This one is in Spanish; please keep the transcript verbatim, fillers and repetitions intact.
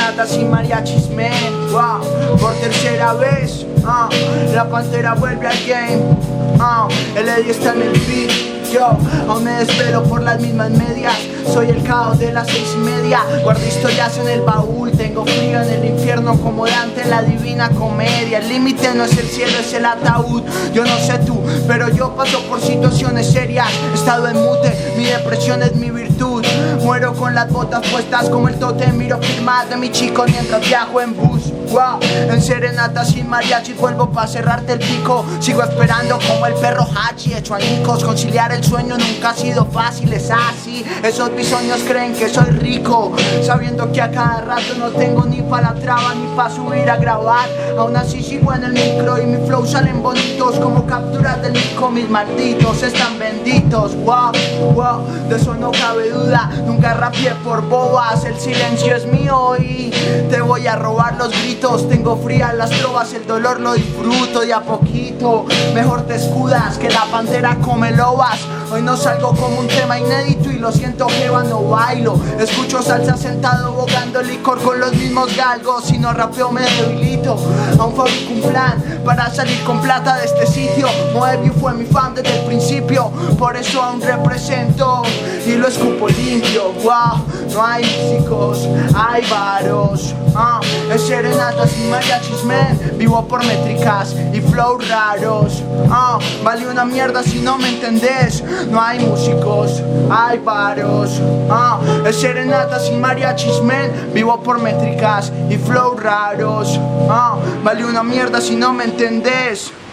serenatas y mariachis, man. Wow, por tercera vez, uh, la pantera vuelve al game. uh, El Eddie está en el beat. Yo aún me desvelo por las mismas medias. Soy el caos de las seis y media. Guardo historias en el baúl. Tengo frío en el infierno como Dante en la Divina Comedia. El límite no es el cielo, es el ataúd. Yo no sé tú, pero yo paso por situaciones serias. He estado en mute, mi depresión es mi virtud. Muero con las botas puestas como el tótem. Miro firmas de mi chico mientras viajo en bus. Wow, en serenata sin mariachi vuelvo pa' cerrarte el pico. Sigo esperando como el perro Hachi hecho anicos. Conciliar el sueño nunca ha sido fácil, es así. Esos bisoños creen que soy rico, sabiendo que a cada rato no tengo ni pa' la traba ni pa' subir a grabar. Aún así sigo en el micro y mi flow salen bonitos como capturas del mico. Mis malditos están benditos. Wow, wow, de eso no cabe duda. Nunca rapié por bobas, el silencio es mío y te voy a robar los gritos. Tengo frías las trovas, el dolor lo disfruto de a poquito. Mejor te escudas que la pantera come lobas. Hoy no salgo como un tema inédito y lo siento que va, no bailo. Escucho salsa sentado bogando licor con los mismos galgos. Si no rapeo me debilito. Aún fabrico un plan para salir con plata de este sitio. Moebius fue mi fan desde el principio, por eso aún represento y lo escupo limpio. Wow, no hay músicos, hay varos. uh, Es serenatas y mariachis, man. Vivo por métricas y flow raros. uh, Vale una mierda si no me entendés. No hay músicos, hay varos. uh, Es serenatas y mariachis, man. Vivo por métricas y flow raros. uh, Vale una mierda si no me entendés.